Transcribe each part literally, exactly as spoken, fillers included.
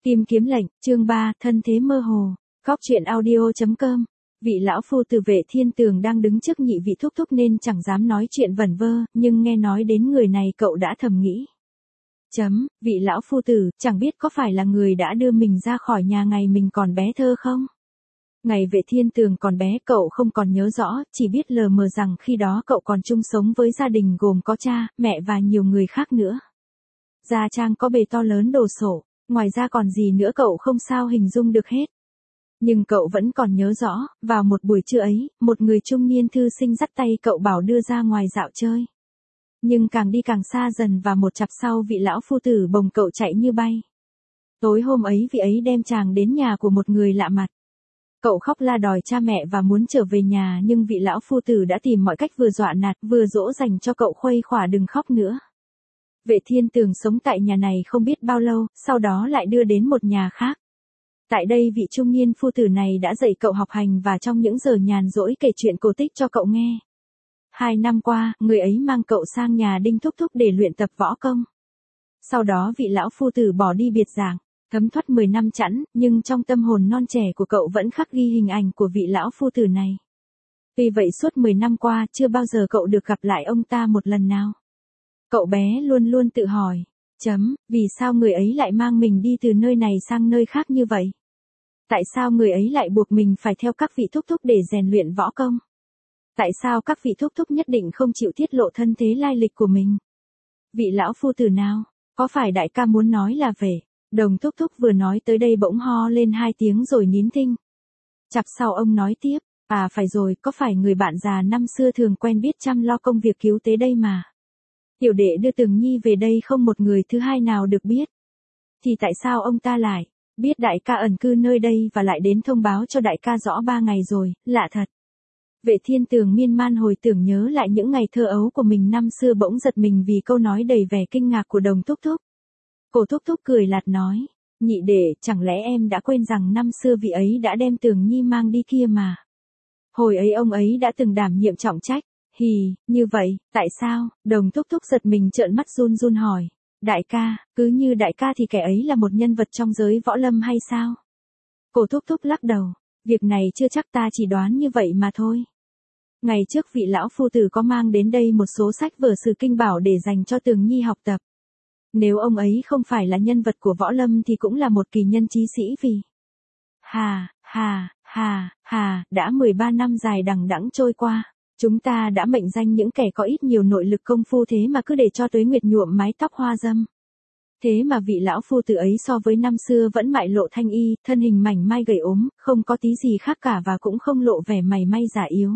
Tìm kiếm lệnh, chương ba, thân thế mơ hồ. Góc truyện audio chấm com. Vị lão phu từ Vệ Thiên Tường đang đứng trước nhị vị thúc thúc nên chẳng dám nói chuyện vẩn vơ, nhưng nghe nói đến người này cậu đã thầm nghĩ. Chấm, vị lão phu tử, chẳng biết có phải là người đã đưa mình ra khỏi nhà ngày mình còn bé thơ không? Ngày Vệ Thiên Tường còn bé cậu không còn nhớ rõ, chỉ biết lờ mờ rằng khi đó cậu còn chung sống với gia đình gồm có cha, mẹ và nhiều người khác nữa. Gia trang có bề to lớn đồ sộ, ngoài ra còn gì nữa cậu không sao hình dung được hết. Nhưng cậu vẫn còn nhớ rõ, vào một buổi trưa ấy, một người trung niên thư sinh dắt tay cậu bảo đưa ra ngoài dạo chơi. Nhưng càng đi càng xa dần và một chặp sau vị lão phu tử bồng cậu chạy như bay. Tối hôm ấy vị ấy đem chàng đến nhà của một người lạ mặt. Cậu khóc la đòi cha mẹ và muốn trở về nhà nhưng vị lão phu tử đã tìm mọi cách vừa dọa nạt vừa dỗ dành cho cậu khuây khỏa đừng khóc nữa. Vệ Thiên Tường sống tại nhà này không biết bao lâu, sau đó lại đưa đến một nhà khác. Tại đây vị trung niên phu tử này đã dạy cậu học hành và trong những giờ nhàn rỗi kể chuyện cổ tích cho cậu nghe. Hai năm qua, người ấy mang cậu sang nhà Đinh Thúc Thúc để luyện tập võ công. Sau đó vị lão phu tử bỏ đi biệt giảng, thấm thoát mười năm chẵn, nhưng trong tâm hồn non trẻ của cậu vẫn khắc ghi hình ảnh của vị lão phu tử này. Vì vậy suốt mười năm qua chưa bao giờ cậu được gặp lại ông ta một lần nào. Cậu bé luôn luôn tự hỏi, chấm, vì sao người ấy lại mang mình đi từ nơi này sang nơi khác như vậy? Tại sao người ấy lại buộc mình phải theo các vị thúc thúc để rèn luyện võ công? Tại sao các vị thúc thúc nhất định không chịu tiết lộ thân thế lai lịch của mình? Vị lão phu tử nào? Có phải đại ca muốn nói là về? Đồng thúc thúc vừa nói tới đây bỗng ho lên hai tiếng rồi nín thinh. Chặp sau ông nói tiếp, à phải rồi, có phải người bạn già năm xưa thường quen biết chăm lo công việc cứu tế đây mà. Tiểu đệ đưa Tường Nhi về đây không một người thứ hai nào được biết. Thì tại sao ông ta lại biết đại ca ẩn cư nơi đây và lại đến thông báo cho đại ca rõ ba ngày rồi, lạ thật. Vệ Thiên Tường miên man hồi tưởng nhớ lại những ngày thơ ấu của mình năm xưa bỗng giật mình vì câu nói đầy vẻ kinh ngạc của Đồng Thúc Thúc. Cô Thúc Thúc cười lạt nói, nhị đệ, chẳng lẽ em đã quên rằng năm xưa vị ấy đã đem Tường Nhi mang đi kia mà. Hồi ấy ông ấy đã từng đảm nhiệm trọng trách. Hì, như vậy, tại sao? Đồng Thúc Thúc giật mình trợn mắt run run hỏi. Đại ca, cứ như đại ca thì kẻ ấy là một nhân vật trong giới võ lâm hay sao? Cô Thúc Thúc lắc đầu, việc này chưa chắc, ta chỉ đoán như vậy mà thôi. Ngày trước vị lão phu tử có mang đến đây một số sách vở sử kinh bảo để dành cho Tường Nhi học tập. Nếu ông ấy không phải là nhân vật của võ lâm thì cũng là một kỳ nhân trí sĩ vì. Hà, hà, hà, hà, đã mười ba năm dài đằng đẵng trôi qua. Chúng ta đã mệnh danh những kẻ có ít nhiều nội lực công phu thế mà cứ để cho Tuế Nguyệt nhuộm mái tóc hoa dâm. Thế mà vị lão phu tử ấy so với năm xưa vẫn mại lộ thanh y, thân hình mảnh mai gầy ốm, không có tí gì khác cả và cũng không lộ vẻ mày may già yếu.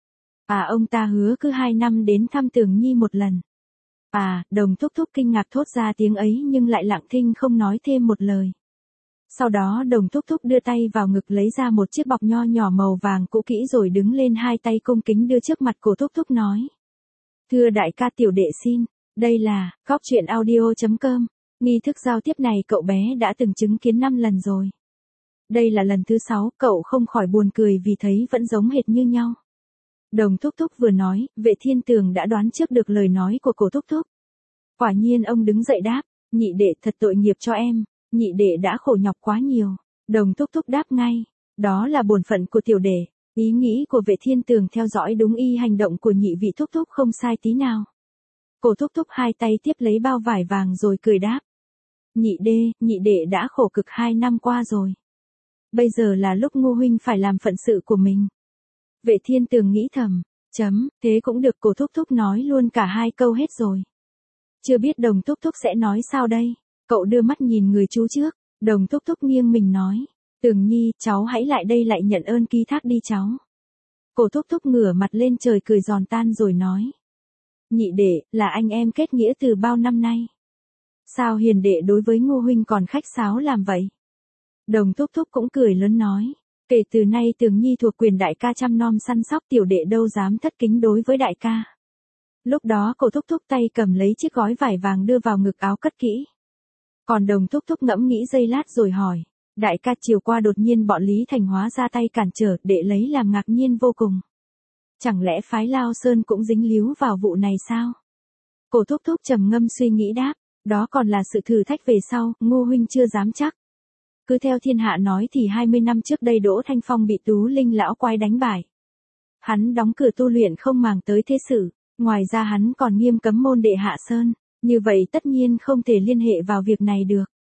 À ông ta hứa cứ hai năm đến thăm Tường Nhi một lần. À, Đồng Thúc Thúc kinh ngạc thốt ra tiếng ấy nhưng lại lặng thinh không nói thêm một lời. Sau đó Đồng Thúc Thúc đưa tay vào ngực lấy ra một chiếc bọc nho nhỏ màu vàng cũ kỹ rồi đứng lên hai tay cung kính đưa trước mặt của Thúc Thúc nói. Thưa đại ca, tiểu đệ xin, đây là, góc truyện audio chấm com, nghi thức giao tiếp này cậu bé đã từng chứng kiến năm lần rồi. Đây là lần thứ sáu, cậu không khỏi buồn cười vì thấy vẫn giống hệt như nhau. Đồng Thúc Thúc vừa nói, Vệ Thiên Tường đã đoán trước được lời nói của cổ Thúc Thúc. Quả nhiên ông đứng dậy đáp, nhị đệ thật tội nghiệp cho em. Nhị đệ đã khổ nhọc quá nhiều. Đồng Thúc Thúc đáp ngay. Đó là bổn phận của tiểu đệ. Ý nghĩ của Vệ Thiên Tường theo dõi đúng y hành động của nhị vị Thúc Thúc không sai tí nào. Cổ Thúc Thúc hai tay tiếp lấy bao vải vàng rồi cười đáp. Nhị đê, nhị đệ đã khổ cực hai năm qua rồi. Bây giờ là lúc Ngô huynh phải làm phận sự của mình. Vệ Thiên Tường nghĩ thầm. Chấm, thế cũng được, cổ Thúc Thúc nói luôn cả hai câu hết rồi. Chưa biết Đồng Thúc Thúc sẽ nói sao đây. Cậu đưa mắt nhìn người chú trước, Đồng Thúc Thúc nghiêng mình nói, Tường Nhi, cháu hãy lại đây lại nhận ơn ký thác đi cháu. Cổ Thúc Thúc ngửa mặt lên trời cười giòn tan rồi nói, nhị đệ, là anh em kết nghĩa từ bao năm nay. Sao hiền đệ đối với Ngô huynh còn khách sáo làm vậy? Đồng Thúc Thúc cũng cười lớn nói, kể từ nay Tường Nhi thuộc quyền đại ca chăm nom săn sóc, tiểu đệ đâu dám thất kính đối với đại ca. Lúc đó cổ Thúc Thúc tay cầm lấy chiếc gói vải vàng đưa vào ngực áo cất kỹ. Còn Đồng Thúc Thúc ngẫm nghĩ giây lát rồi hỏi, đại ca, chiều qua đột nhiên bọn Lý Thành Hóa ra tay cản trở, đệ lấy làm ngạc nhiên vô cùng. Chẳng lẽ phái Lao Sơn cũng dính líu vào vụ này sao? Cổ Thúc Thúc trầm ngâm suy nghĩ đáp, đó còn là sự thử thách về sau, Ngô huynh chưa dám chắc. Cứ theo thiên hạ nói thì hai mươi năm trước đây Đỗ Thanh Phong bị Tú Linh lão quái đánh bại. Hắn đóng cửa tu luyện không màng tới thế sự, ngoài ra hắn còn nghiêm cấm môn đệ hạ sơn, như vậy tất nhiên không thể liên hệ vào việc này được.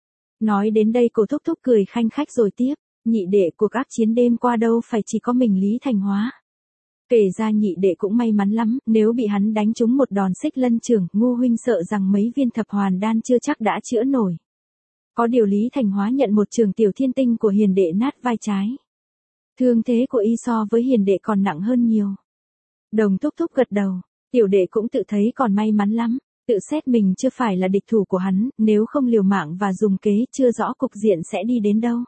Nói đến đây Cổ Thúc Thúc cười khanh khách rồi tiếp, nhị đệ của các chiến đêm qua đâu phải chỉ có mình Lý Thành Hóa. Kể ra nhị đệ cũng may mắn lắm, nếu bị hắn đánh trúng một đòn xích lân chưởng, Ngô huynh sợ rằng mấy viên thập hoàn đan chưa chắc đã chữa nổi. Có điều Lý Thành Hóa nhận một trường tiểu thiên tinh của hiền đệ nát vai trái. Thương thế của y so với hiền đệ còn nặng hơn nhiều. Đồng Thúc Thúc gật đầu, tiểu đệ cũng tự thấy còn may mắn lắm, tự xét mình chưa phải là địch thủ của hắn, nếu không liều mạng và dùng kế chưa rõ cục diện sẽ đi đến đâu.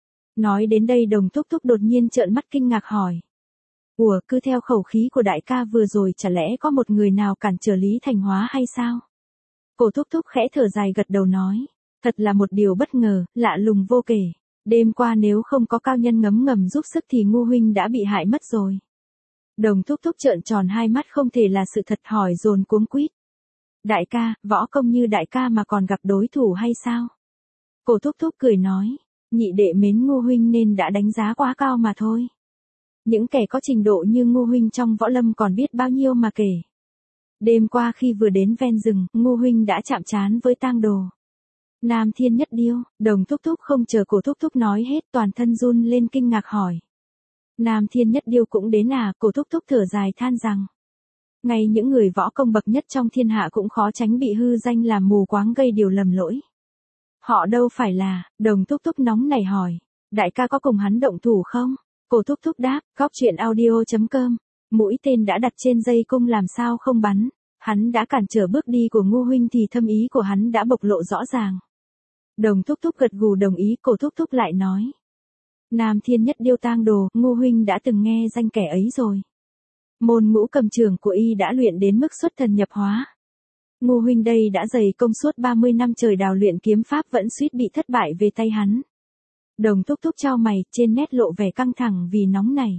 Nói đến đây Đồng Thúc Thúc đột nhiên trợn mắt kinh ngạc hỏi. Ủa, cứ theo khẩu khí của đại ca vừa rồi chả lẽ có một người nào cản trở Lý Thành Hóa hay sao? Cổ Thúc Thúc khẽ thở dài gật đầu nói. Thật là một điều bất ngờ, lạ lùng vô kể. Đêm qua nếu không có cao nhân ngấm ngầm giúp sức thì Ngô huynh đã bị hại mất rồi. Đồng Thúc Thúc trợn tròn hai mắt không thể là sự thật hỏi dồn cuống quýt. Đại ca, võ công như đại ca mà còn gặp đối thủ hay sao? Cổ Thúc Thúc cười nói. Nhị đệ mến Ngô huynh nên đã đánh giá quá cao mà thôi. Những kẻ có trình độ như Ngô huynh trong võ lâm còn biết bao nhiêu mà kể. Đêm qua khi vừa đến ven rừng, Ngô huynh đã chạm trán với tang đồ. Nam Thiên Nhất Điêu. Đồng Thúc Thúc không chờ Cổ Thúc Thúc nói hết toàn thân run lên kinh ngạc hỏi. Nam Thiên Nhất Điêu cũng đến à? Cổ Thúc Thúc thở dài than rằng. Ngay những người võ công bậc nhất trong thiên hạ cũng khó tránh bị hư danh làm mù quáng gây điều lầm lỗi. Họ đâu phải là, Đồng Thúc Thúc nóng nảy hỏi. Đại ca có cùng hắn động thủ không? Cổ Thúc Thúc đáp, góc truyện audio chấm com. Mũi tên đã đặt trên dây cung làm sao không bắn. Hắn đã cản trở bước đi của Ngô huynh thì thâm ý của hắn đã bộc lộ rõ ràng. Đồng Thúc Thúc gật gù đồng ý. Cổ Thúc Thúc lại nói. Nam Thiên Nhất Điêu tang đồ, Ngô huynh đã từng nghe danh kẻ ấy rồi. Môn ngũ cầm trường của y đã luyện đến mức xuất thần nhập hóa. Ngô huynh đây đã dày công suốt ba mươi năm trời đào luyện kiếm pháp vẫn suýt bị thất bại về tay hắn. Đồng Thúc Thúc chau mày, trên nét lộ vẻ căng thẳng vì nóng này.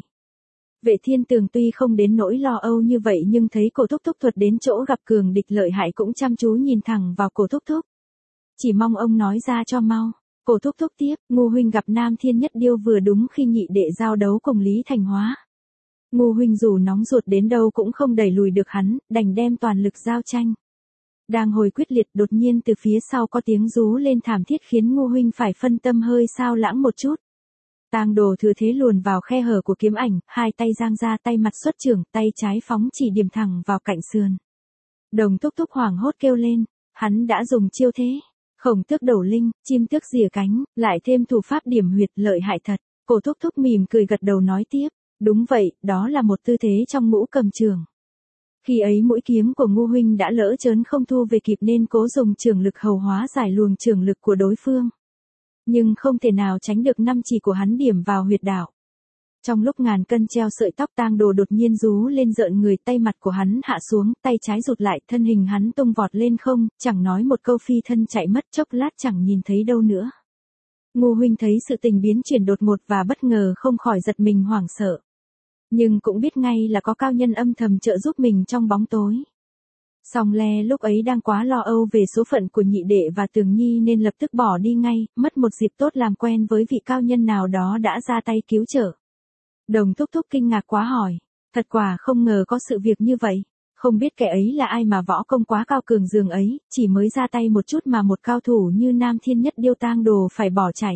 Vệ Thiên Tường tuy không đến nỗi lo âu như vậy nhưng thấy Cổ Thúc Thúc thuật đến chỗ gặp cường địch lợi hại cũng chăm chú nhìn thẳng vào Cổ Thúc Thúc. Chỉ mong ông nói ra cho mau. Cổ Thúc Thúc tiếp, Ngô huynh gặp Nam Thiên Nhất Điêu vừa đúng khi nhị đệ giao đấu cùng Lý Thành Hóa. Ngô huynh dù nóng ruột đến đâu cũng không đẩy lùi được hắn, đành đem toàn lực giao tranh. Đang hồi quyết liệt đột nhiên từ phía sau có tiếng rú lên thảm thiết khiến Ngô huynh phải phân tâm hơi sao lãng một chút. Tang đồ thừa thế luồn vào khe hở của kiếm ảnh, hai tay giang ra tay mặt xuất chưởng, tay trái phóng chỉ điểm thẳng vào cạnh sườn. Đồng Thúc Thúc hoảng hốt kêu lên, hắn đã dùng chiêu thế. Khổng tước đầu linh, chim tước rìa cánh, lại thêm thủ pháp điểm huyệt lợi hại thật. Cổ Thúc Thúc mỉm cười gật đầu nói tiếp, đúng vậy, đó là một tư thế trong ngũ cầm trường. Khi ấy mũi kiếm của Ngô huynh đã lỡ chớn không thu về kịp nên cố dùng trường lực hầu hóa giải luồng trường lực của đối phương. Nhưng không thể nào tránh được năm chỉ của hắn điểm vào huyệt đạo. Trong lúc ngàn cân treo sợi tóc tang đồ đột nhiên rú lên rợn người tay mặt của hắn hạ xuống, tay trái rụt lại thân hình hắn tung vọt lên không, chẳng nói một câu phi thân chạy mất chốc lát chẳng nhìn thấy đâu nữa. Ngô huynh thấy sự tình biến chuyển đột ngột và bất ngờ không khỏi giật mình hoảng sợ. Nhưng cũng biết ngay là có cao nhân âm thầm trợ giúp mình trong bóng tối. Song Le lúc ấy đang quá lo âu về số phận của nhị đệ và Tường Nhi nên lập tức bỏ đi ngay, mất một dịp tốt làm quen với vị cao nhân nào đó đã ra tay cứu trợ. Đồng Thúc Thúc kinh ngạc quá hỏi, thật quả không ngờ có sự việc như vậy, không biết kẻ ấy là ai mà võ công quá cao cường dường ấy, chỉ mới ra tay một chút mà một cao thủ như Nam Thiên Nhất Điêu tang đồ phải bỏ chạy.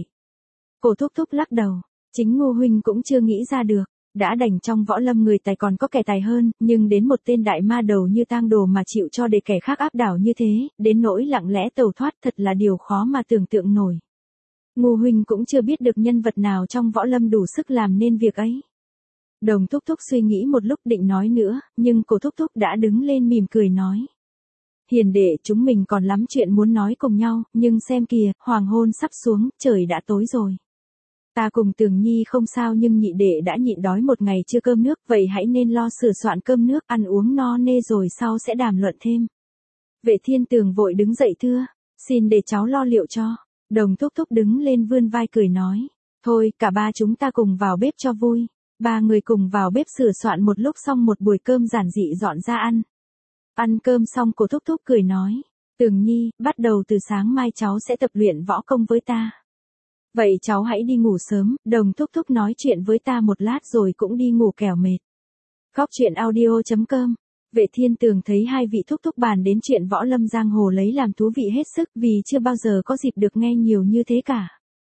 Cổ Thúc Thúc lắc đầu, chính Ngô huynh cũng chưa nghĩ ra được. Đã đành trong võ lâm người tài còn có kẻ tài hơn, nhưng đến một tên đại ma đầu như tang đồ mà chịu cho để kẻ khác áp đảo như thế, đến nỗi lặng lẽ tẩu thoát thật là điều khó mà tưởng tượng nổi. Ngô huynh cũng chưa biết được nhân vật nào trong võ lâm đủ sức làm nên việc ấy. Đồng Thúc Thúc suy nghĩ một lúc định nói nữa, nhưng Cổ Thúc Thúc đã đứng lên mỉm cười nói. Hiền đệ chúng mình còn lắm chuyện muốn nói cùng nhau, nhưng xem kìa, hoàng hôn sắp xuống, trời đã tối rồi. Ta cùng Tường Nhi không sao nhưng nhị đệ đã nhịn đói một ngày chưa cơm nước, vậy hãy nên lo sửa soạn cơm nước, ăn uống no nê rồi sau sẽ đàm luận thêm. Vệ Thiên Tường vội đứng dậy thưa, xin để cháu lo liệu cho. Đồng Thúc Thúc đứng lên vươn vai cười nói, thôi cả ba chúng ta cùng vào bếp cho vui. Ba người cùng vào bếp sửa soạn một lúc xong một buổi cơm giản dị dọn ra ăn. Ăn cơm xong Cổ Thúc Thúc cười nói, Tường Nhi, bắt đầu từ sáng mai cháu sẽ tập luyện võ công với ta. Vậy cháu hãy đi ngủ sớm, Đồng thúc thúc nói chuyện với ta một lát rồi cũng đi ngủ kẻo mệt. Góc truyện audio chấm com. Vệ Thiên Tường thấy hai vị thúc thúc bàn đến chuyện võ lâm giang hồ lấy làm thú vị hết sức vì chưa bao giờ có dịp được nghe nhiều như thế cả.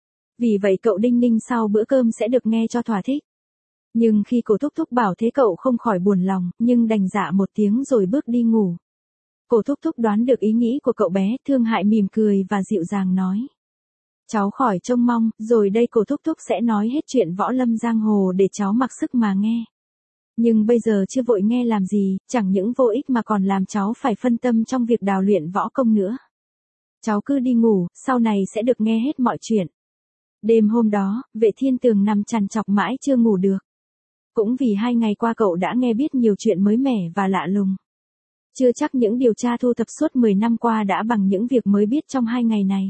Vì vậy cậu đinh ninh sau bữa cơm sẽ được nghe cho thỏa thích. Nhưng khi cổ thúc thúc bảo thế cậu không khỏi buồn lòng, nhưng đành dạ một tiếng rồi bước đi ngủ. Cổ thúc thúc đoán được ý nghĩ của cậu bé, thương hại mỉm cười và dịu dàng nói. Cháu khỏi trông mong, rồi đây cổ thúc thúc sẽ nói hết chuyện võ lâm giang hồ để cháu mặc sức mà nghe. Nhưng bây giờ chưa vội nghe làm gì, chẳng những vô ích mà còn làm cháu phải phân tâm trong việc đào luyện võ công nữa. Cháu cứ đi ngủ, sau này sẽ được nghe hết mọi chuyện. Đêm hôm đó, Vệ Thiên Tường nằm trằn trọc mãi chưa ngủ được. Cũng vì hai ngày qua cậu đã nghe biết nhiều chuyện mới mẻ và lạ lùng. Chưa chắc những điều tra thu thập suốt mười năm qua đã bằng những việc mới biết trong hai ngày này.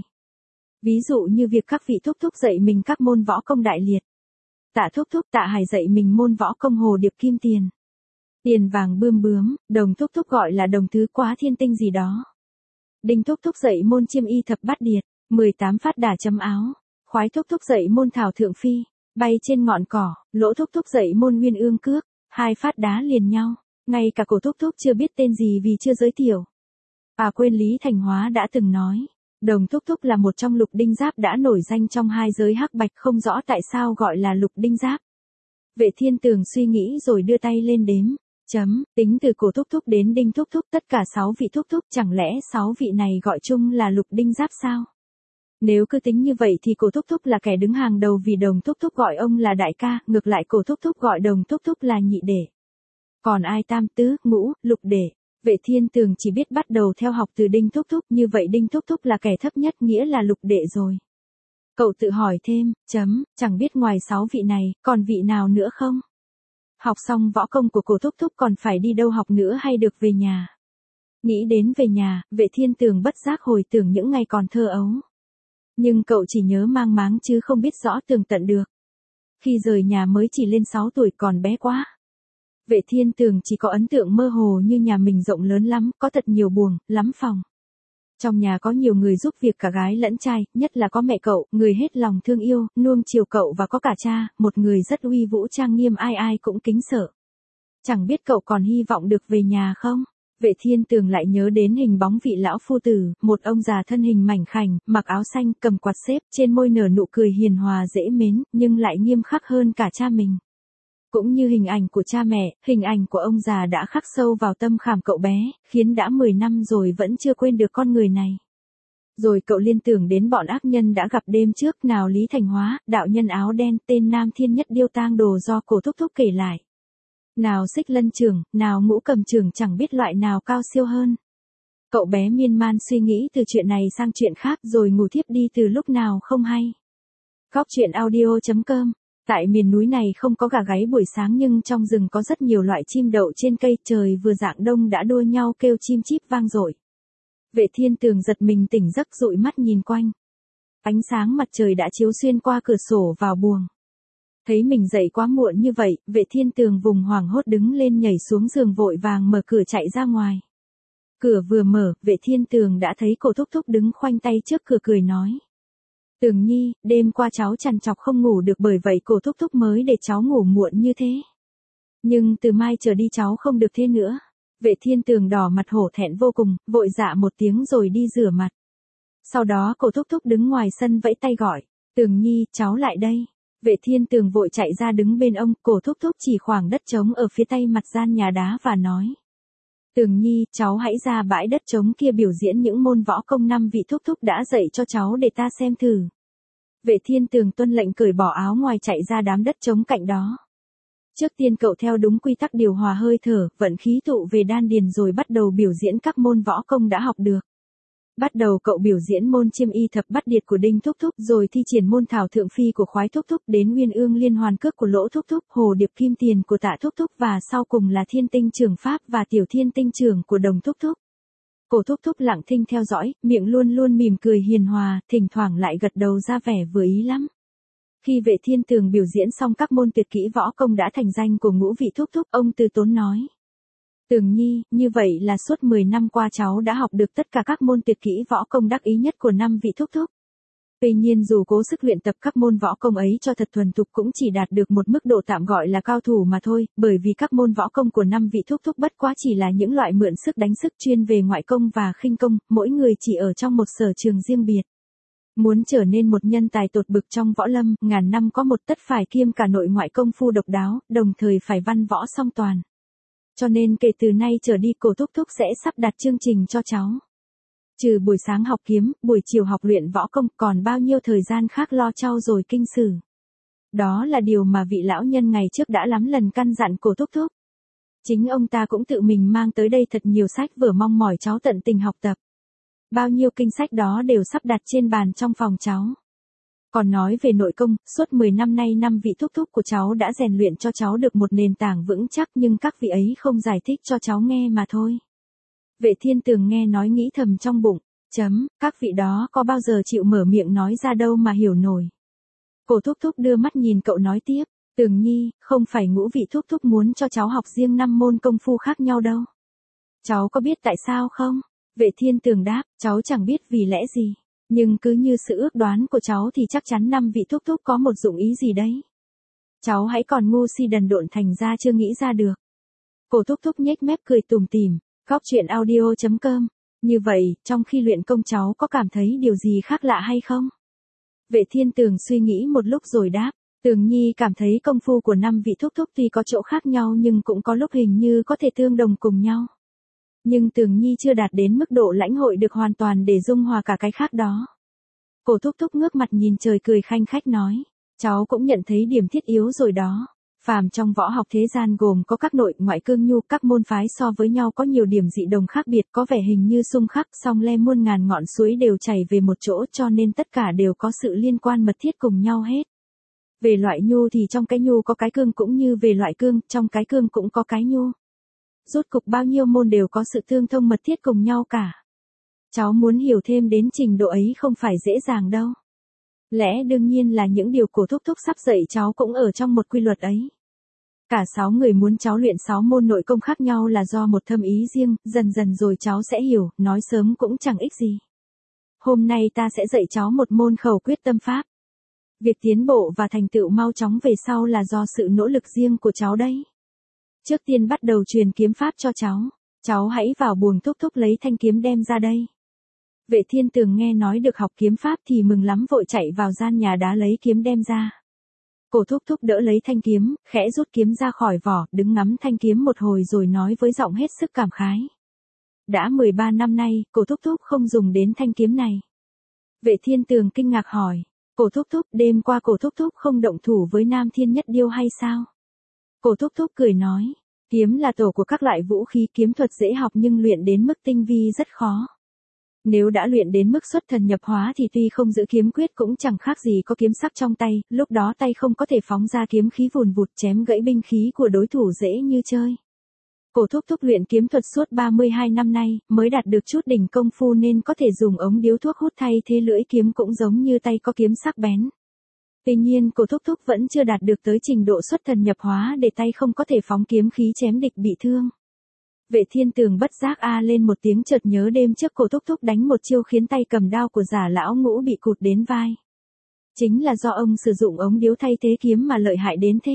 Ví dụ như việc các vị thúc thúc dạy mình các môn võ công đại liệt. Tạ thúc thúc Tạ Hải dạy mình môn võ công hồ điệp kim tiền. Tiền vàng bươm bướm, Đồng thúc thúc gọi là đồng thứ quá thiên tinh gì đó. Đinh thúc thúc dạy môn chiêm y thập bát điệt, mười tám phát đả chấm áo. Khoái thúc thúc dạy môn thảo thượng phi, bay trên ngọn cỏ. Lỗ thúc thúc dạy môn uyên ương cước, hai phát đá liền nhau. Ngay cả cổ thúc thúc chưa biết tên gì vì chưa giới thiệu. À quên, Lý Thành Hóa đã từng nói, Đồng thúc thúc là một trong lục đinh giáp đã nổi danh trong hai giới hắc bạch, không rõ tại sao gọi là lục đinh giáp. Vệ Thiên Tường suy nghĩ rồi đưa tay lên đếm. Chấm, tính từ cổ thúc thúc đến đinh thúc thúc tất cả sáu vị thúc thúc, chẳng lẽ sáu vị này gọi chung là lục đinh giáp sao? Nếu cứ tính như vậy thì cổ thúc thúc là kẻ đứng hàng đầu vì Đồng thúc thúc gọi ông là đại ca, ngược lại cổ thúc thúc gọi Đồng thúc thúc là nhị đệ. Còn ai tam tứ, ngũ, lục đệ? Vệ Thiên Tường chỉ biết bắt đầu theo học từ đinh thúc thúc, như vậy đinh thúc thúc là kẻ thấp nhất, nghĩa là lục đệ rồi. Cậu tự hỏi thêm, chấm, chẳng biết ngoài sáu vị này, còn vị nào nữa không? Học xong võ công của cổ thúc thúc còn phải đi đâu học nữa hay được về nhà? Nghĩ đến về nhà, Vệ Thiên Tường bất giác hồi tưởng những ngày còn thơ ấu. Nhưng cậu chỉ nhớ mang máng chứ không biết rõ tường tận được. Khi rời nhà mới chỉ lên sáu tuổi, còn bé quá. Vệ Thiên Tường chỉ có ấn tượng mơ hồ như nhà mình rộng lớn lắm, có thật nhiều buồng, lắm phòng. Trong nhà có nhiều người giúp việc cả gái lẫn trai, nhất là có mẹ cậu, người hết lòng thương yêu, nuông chiều cậu, và có cả cha, một người rất uy vũ trang nghiêm, ai ai cũng kính sợ. Chẳng biết cậu còn hy vọng được về nhà không? Vệ Thiên Tường lại nhớ đến hình bóng vị lão phu tử, một ông già thân hình mảnh khảnh, mặc áo xanh, cầm quạt xếp, trên môi nở nụ cười hiền hòa dễ mến, nhưng lại nghiêm khắc hơn cả cha mình. Cũng như hình ảnh của cha mẹ, hình ảnh của ông già đã khắc sâu vào tâm khảm cậu bé, khiến đã mười năm rồi vẫn chưa quên được con người này. Rồi cậu liên tưởng đến bọn ác nhân đã gặp đêm trước, nào Lý Thành Hóa, đạo nhân áo đen, tên Nam Thiên Nhất Điêu tang đồ do cổ thúc thúc kể lại. Nào Xích Lân Trưởng, nào Ngũ Cầm Trưởng, chẳng biết loại nào cao siêu hơn. Cậu bé miên man suy nghĩ từ chuyện này sang chuyện khác rồi ngủ thiếp đi từ lúc nào không hay. Góc truyện audio chấm com. Tại miền núi này không có gà gáy buổi sáng, nhưng trong rừng có rất nhiều loại chim đậu trên cây, trời vừa rạng đông đã đua nhau kêu chim chíp vang dội. Vệ Thiên Tường giật mình tỉnh giấc, dụi mắt nhìn quanh. Ánh sáng mặt trời đã chiếu xuyên qua cửa sổ vào buồng. Thấy mình dậy quá muộn như vậy, Vệ Thiên Tường vùng hoảng hốt đứng lên nhảy xuống giường vội vàng mở cửa chạy ra ngoài. Cửa vừa mở, Vệ Thiên Tường đã thấy cổ thúc thúc đứng khoanh tay trước cửa cười nói. Tường Nhi, đêm qua cháu trằn trọc không ngủ được, bởi vậy cổ thúc thúc mới để cháu ngủ muộn như thế. Nhưng từ mai trở đi cháu không được thế nữa. Vệ Thiên Tường đỏ mặt hổ thẹn vô cùng, vội dạ một tiếng rồi đi rửa mặt. Sau đó cổ thúc thúc đứng ngoài sân vẫy tay gọi. Tường Nhi, cháu lại đây. Vệ Thiên Tường vội chạy ra đứng bên ông, cổ thúc thúc chỉ khoảng đất trống ở phía tây mặt gian nhà đá và nói. Tường Nhi, cháu hãy ra bãi đất trống kia biểu diễn những môn võ công năm vị thúc thúc đã dạy cho cháu để ta xem thử. Vệ Thiên Tường tuân lệnh cởi bỏ áo ngoài chạy ra đám đất trống cạnh đó. Trước tiên cậu theo đúng quy tắc điều hòa hơi thở, vận khí tụ về đan điền rồi bắt đầu biểu diễn các môn võ công đã học được. Bắt đầu cậu biểu diễn môn chiêm y thập bát điệt của Đinh thúc thúc, rồi thi triển môn thảo thượng phi của Khoái thúc thúc, đến uyên ương liên hoàn cước của Lỗ thúc thúc, hồ điệp kim tiền của Tạ thúc thúc, và sau cùng là thiên tinh trường pháp và tiểu thiên tinh trường của Đồng thúc thúc. Cổ thúc thúc lặng thinh theo dõi, miệng luôn luôn mỉm cười hiền hòa, thỉnh thoảng lại gật đầu ra vẻ vừa ý lắm. Khi Vệ Thiên Tường biểu diễn xong các môn tuyệt kỹ võ công đã thành danh của ngũ vị thúc thúc, ông từ tốn nói. Tường Nhi, như vậy là suốt mười năm qua cháu đã học được tất cả các môn tuyệt kỹ võ công đắc ý nhất của năm vị thúc thúc. Tuy nhiên dù cố sức luyện tập các môn võ công ấy cho thật thuần thục cũng chỉ đạt được một mức độ tạm gọi là cao thủ mà thôi, bởi vì các môn võ công của năm vị thúc thúc bất quá chỉ là những loại mượn sức đánh sức chuyên về ngoại công và khinh công, mỗi người chỉ ở trong một sở trường riêng biệt. Muốn trở nên một nhân tài tột bực trong võ lâm, ngàn năm có một tất phải kiêm cả nội ngoại công phu độc đáo, đồng thời phải văn võ song toàn. Cho nên kể từ nay trở đi cổ thúc thúc sẽ sắp đặt chương trình cho cháu. Trừ buổi sáng học kiếm, buổi chiều học luyện võ công, còn bao nhiêu thời gian khác lo trau dồi kinh sử. Đó là điều mà vị lão nhân ngày trước đã lắm lần căn dặn cổ thúc thúc. Chính ông ta cũng tự mình mang tới đây thật nhiều sách vở mong mỏi cháu tận tình học tập. Bao nhiêu kinh sách đó đều sắp đặt trên bàn trong phòng cháu. Còn nói về nội công, suốt mười năm nay năm vị thúc thúc của cháu đã rèn luyện cho cháu được một nền tảng vững chắc, nhưng các vị ấy không giải thích cho cháu nghe mà thôi. Vệ Thiên Tường nghe nói nghĩ thầm trong bụng, chấm, các vị đó có bao giờ chịu mở miệng nói ra đâu mà hiểu nổi. Cổ thúc thúc đưa mắt nhìn cậu nói tiếp, Tường Nhi, không phải ngũ vị thúc thúc muốn cho cháu học riêng năm môn công phu khác nhau đâu. Cháu có biết tại sao không? Vệ Thiên Tường đáp, cháu chẳng biết vì lẽ gì. Nhưng cứ như sự ước đoán của cháu thì chắc chắn năm vị thúc thúc có một dụng ý gì đấy. Cháu hãy còn ngu si đần độn thành ra chưa nghĩ ra được. Cổ thúc thúc nhếch mép cười tủm tỉm, góc truyện audio chấm com. Như vậy, trong khi luyện công cháu có cảm thấy điều gì khác lạ hay không? Vệ Thiên Tường suy nghĩ một lúc rồi đáp, Tường Nhi cảm thấy công phu của năm vị thúc thúc tuy có chỗ khác nhau nhưng cũng có lúc hình như có thể tương đồng cùng nhau. Nhưng Tường Nhi chưa đạt đến mức độ lãnh hội được hoàn toàn để dung hòa cả cái khác đó. Cổ thúc thúc ngước mặt nhìn trời cười khanh khách nói, cháu cũng nhận thấy điểm thiết yếu rồi đó. Phàm trong võ học thế gian gồm có các nội, ngoại cương nhu, các môn phái so với nhau có nhiều điểm dị đồng khác biệt, có vẻ hình như xung khắc, song le muôn ngàn ngọn suối đều chảy về một chỗ, cho nên tất cả đều có sự liên quan mật thiết cùng nhau hết. Về loại nhu thì trong cái nhu có cái cương, cũng như về loại cương, trong cái cương cũng có cái nhu. Rốt cục bao nhiêu môn đều có sự tương thông mật thiết cùng nhau cả. Cháu muốn hiểu thêm đến trình độ ấy không phải dễ dàng đâu. Lẽ đương nhiên là những điều cổ thúc thúc sắp dạy cháu cũng ở trong một quy luật ấy. Cả sáu người muốn cháu luyện sáu môn nội công khác nhau là do một thâm ý riêng, dần dần rồi cháu sẽ hiểu, nói sớm cũng chẳng ích gì. Hôm nay ta sẽ dạy cháu một môn khẩu quyết tâm pháp. Việc tiến bộ và thành tựu mau chóng về sau là do sự nỗ lực riêng của cháu đấy. Trước tiên bắt đầu truyền kiếm pháp cho cháu, cháu hãy vào buồng thúc thúc lấy thanh kiếm đem ra đây. Vệ Thiên Tường nghe nói được học kiếm pháp thì mừng lắm vội chạy vào gian nhà đá lấy kiếm đem ra. Cổ thúc thúc đỡ lấy thanh kiếm, khẽ rút kiếm ra khỏi vỏ, đứng ngắm thanh kiếm một hồi rồi nói với giọng hết sức cảm khái. Đã mười ba năm nay, cổ thúc thúc không dùng đến thanh kiếm này. Vệ Thiên Tường kinh ngạc hỏi, cổ thúc thúc, đêm qua cổ thúc thúc không động thủ với Nam Thiên Nhất Điêu hay sao? Cổ thúc thúc cười nói, kiếm là tổ của các loại vũ khí, kiếm thuật dễ học nhưng luyện đến mức tinh vi rất khó. Nếu đã luyện đến mức xuất thần nhập hóa thì tuy không giữ kiếm quyết cũng chẳng khác gì có kiếm sắc trong tay, lúc đó tay không có thể phóng ra kiếm khí vùn vụt chém gãy binh khí của đối thủ dễ như chơi. Cổ thúc thúc luyện kiếm thuật suốt ba mươi hai năm nay, mới đạt được chút đỉnh công phu nên có thể dùng ống điếu thuốc hút thay thế lưỡi kiếm cũng giống như tay có kiếm sắc bén. Tuy nhiên cổ thúc thúc vẫn chưa đạt được tới trình độ xuất thần nhập hóa để tay không có thể phóng kiếm khí chém địch bị thương. Vệ Thiên Tường bất giác a lên một tiếng chợt nhớ đêm trước cổ thúc thúc đánh một chiêu khiến tay cầm đao của Giả lão Ngũ bị cụt đến vai. Chính là do ông sử dụng ống điếu thay thế kiếm mà lợi hại đến thế.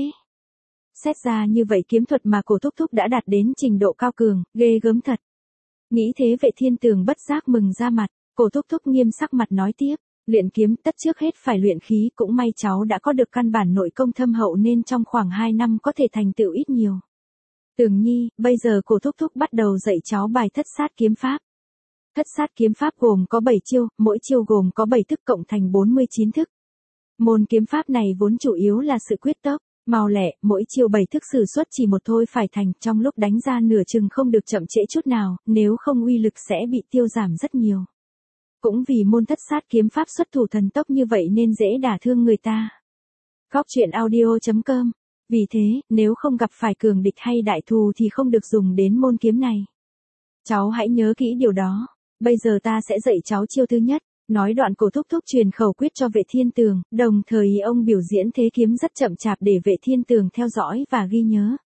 Xét ra như vậy kiếm thuật mà cổ thúc thúc đã đạt đến trình độ cao cường, ghê gớm thật. Nghĩ thế Vệ Thiên Tường bất giác mừng ra mặt, cổ thúc thúc nghiêm sắc mặt nói tiếp, luyện kiếm tất trước hết phải luyện khí, cũng may cháu đã có được căn bản nội công thâm hậu nên trong khoảng hai năm có thể thành tựu ít nhiều. Tường Nhi, bây giờ cổ thúc thúc bắt đầu dạy cháu bài thất sát kiếm pháp. Thất sát kiếm pháp gồm có bảy chiêu, mỗi chiêu gồm có bảy thức cộng thành bốn mươi chín thức. Môn kiếm pháp này vốn chủ yếu là sự quyết tốc, mau lẹ, mỗi chiêu bảy thức sử xuất chỉ một thôi phải thành, trong lúc đánh ra nửa chừng không được chậm trễ chút nào, nếu không uy lực sẽ bị tiêu giảm rất nhiều. Cũng vì môn thất sát kiếm pháp xuất thủ thần tốc như vậy nên dễ đả thương người ta. Góc truyện audio chấm com. Vì thế, nếu không gặp phải cường địch hay đại thù thì không được dùng đến môn kiếm này. Cháu hãy nhớ kỹ điều đó. Bây giờ ta sẽ dạy cháu chiêu thứ nhất. Nói đoạn cổ thúc thúc truyền khẩu quyết cho Vệ Thiên Tường, đồng thời ông biểu diễn thế kiếm rất chậm chạp để Vệ Thiên Tường theo dõi và ghi nhớ.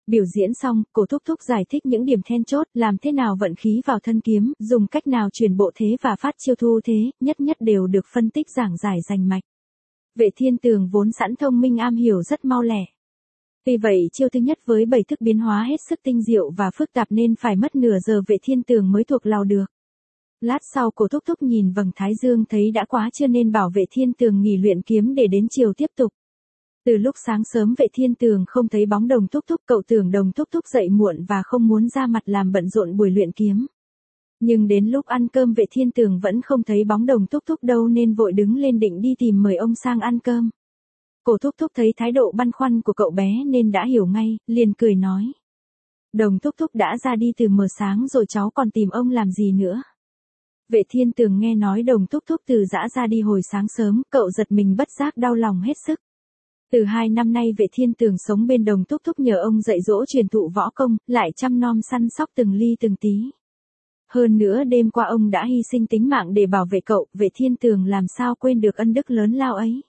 Biểu diễn xong, cổ thúc thúc giải thích những điểm then chốt, làm thế nào vận khí vào thân kiếm, dùng cách nào chuyển bộ thế và phát chiêu thu thế, nhất nhất đều được phân tích giảng giải rành mạch. Vệ Thiên Tường vốn sẵn thông minh am hiểu rất mau lẹ. Vì vậy chiêu thứ nhất với bảy thức biến hóa hết sức tinh diệu và phức tạp nên phải mất nửa giờ Vệ Thiên Tường mới thuộc lào được. Lát sau cổ thúc thúc nhìn vầng thái dương thấy đã quá trưa nên bảo Vệ Thiên Tường nghỉ luyện kiếm để đến chiều tiếp tục. Từ lúc sáng sớm Vệ Thiên Tường không thấy bóng Đồng thúc thúc, cậu tưởng Đồng thúc thúc dậy muộn và không muốn ra mặt làm bận rộn buổi luyện kiếm. Nhưng đến lúc ăn cơm Vệ Thiên Tường vẫn không thấy bóng Đồng thúc thúc đâu nên vội đứng lên định đi tìm mời ông sang ăn cơm. Cổ thúc thúc thấy thái độ băn khoăn của cậu bé nên đã hiểu ngay, liền cười nói. Đồng thúc thúc đã ra đi từ mờ sáng rồi, cháu còn tìm ông làm gì nữa. Vệ Thiên Tường nghe nói Đồng thúc thúc từ giã ra đi hồi sáng sớm, cậu giật mình bất giác đau lòng hết sức. Từ hai năm nay Vệ Thiên Tường sống bên Đồng thúc thúc nhờ ông dạy dỗ truyền thụ võ công, lại chăm nom săn sóc từng ly từng tí. Hơn nữa đêm qua ông đã hy sinh tính mạng để bảo vệ cậu, Vệ Thiên Tường làm sao quên được ân đức lớn lao ấy.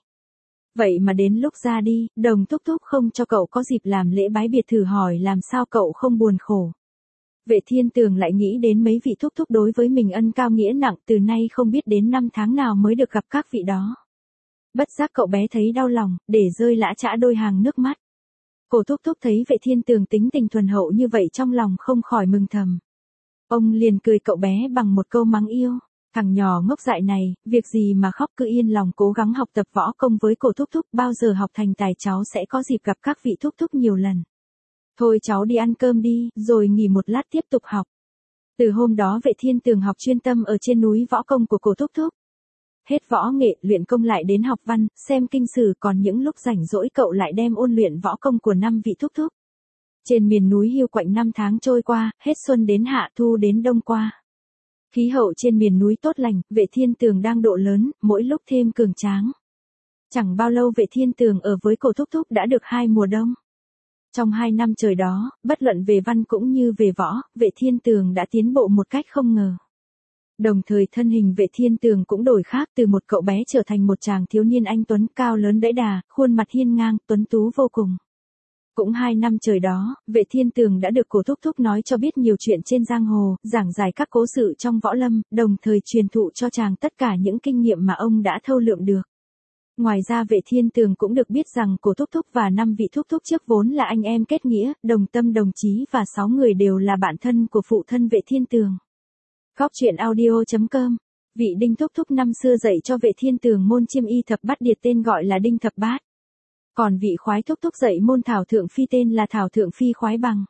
Vậy mà đến lúc ra đi, Đồng thúc thúc không cho cậu có dịp làm lễ bái biệt, thử hỏi làm sao cậu không buồn khổ. Vệ Thiên Tường lại nghĩ đến mấy vị thúc thúc đối với mình ân cao nghĩa nặng, từ nay không biết đến năm tháng nào mới được gặp các vị đó. Bất giác cậu bé thấy đau lòng, để rơi lã chã đôi hàng nước mắt. Cổ thúc thúc thấy Vệ Thiên Tường tính tình thuần hậu như vậy trong lòng không khỏi mừng thầm. Ông liền cười cậu bé bằng một câu mắng yêu. Thằng nhỏ ngốc dại này, việc gì mà khóc, cứ yên lòng cố gắng học tập võ công với cổ thúc thúc, bao giờ học thành tài cháu sẽ có dịp gặp các vị thúc thúc nhiều lần. Thôi cháu đi ăn cơm đi, rồi nghỉ một lát tiếp tục học. Từ hôm đó Vệ Thiên Tường học chuyên tâm ở trên núi võ công của cổ thúc thúc. Hết võ nghệ, luyện công lại đến học văn, xem kinh sử, còn những lúc rảnh rỗi cậu lại đem ôn luyện võ công của năm vị thúc thúc. Trên miền núi hiu quạnh năm tháng trôi qua, hết xuân đến hạ, thu đến đông qua. Khí hậu trên miền núi tốt lành, Vệ Thiên Tường đang độ lớn, mỗi lúc thêm cường tráng. Chẳng bao lâu Vệ Thiên Tường ở với cổ thúc thúc đã được hai mùa đông. Trong hai năm trời đó, bất luận về văn cũng như về võ, Vệ Thiên Tường đã tiến bộ một cách không ngờ. Đồng thời thân hình Vệ Thiên Tường cũng đổi khác, từ một cậu bé trở thành một chàng thiếu niên anh tuấn cao lớn đẫy đà, khuôn mặt hiên ngang, tuấn tú vô cùng. Cũng hai năm trời đó, Vệ Thiên Tường đã được cổ thúc thúc nói cho biết nhiều chuyện trên giang hồ, giảng giải các cố sự trong võ lâm, đồng thời truyền thụ cho chàng tất cả những kinh nghiệm mà ông đã thâu lượm được. Ngoài ra Vệ Thiên Tường cũng được biết rằng cổ thúc thúc và năm vị thúc thúc trước vốn là anh em kết nghĩa, đồng tâm đồng chí và sáu người đều là bạn thân của phụ thân Vệ Thiên Tường. Góc truyện audio chấm com. Vị Đinh thúc thúc năm xưa dạy cho Vệ Thiên Tường môn chiêm y thập bát điệt tên gọi là Đinh Thập Bát. Còn vị khoái thúc thúc dạy môn thảo thượng phi tên là Thảo Thượng Phi Khoái Bằng.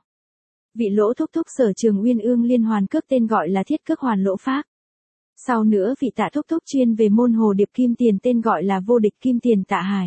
Vị lỗ thúc thúc sở trường uyên ương liên hoàn cước tên gọi là Thiết Cước Hoàn Lỗ Phác. Sau nữa vị tạ thúc thúc chuyên về môn hồ điệp kim tiền tên gọi là Vô Địch Kim Tiền Tạ Hải.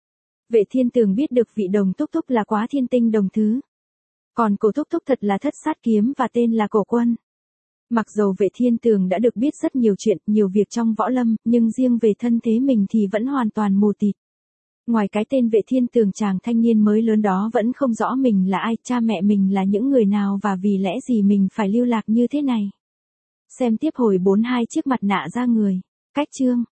Vệ Thiên Tường biết được vị Đồng thúc thúc là Quá Thiên Tinh Đồng Thứ. Còn cổ thúc thúc thật là Thất Sát Kiếm và tên là Cổ Quân. Mặc dầu Vệ Thiên Tường đã được biết rất nhiều chuyện, nhiều việc trong võ lâm, nhưng riêng về thân thế mình thì vẫn hoàn toàn mù tịt. Ngoài cái tên Vệ Thiên Tường, chàng thanh niên mới lớn đó vẫn không rõ mình là ai, cha mẹ mình là những người nào và vì lẽ gì mình phải lưu lạc như thế này. Xem tiếp hồi bốn mươi hai chiếc mặt nạ ra người. Cách chương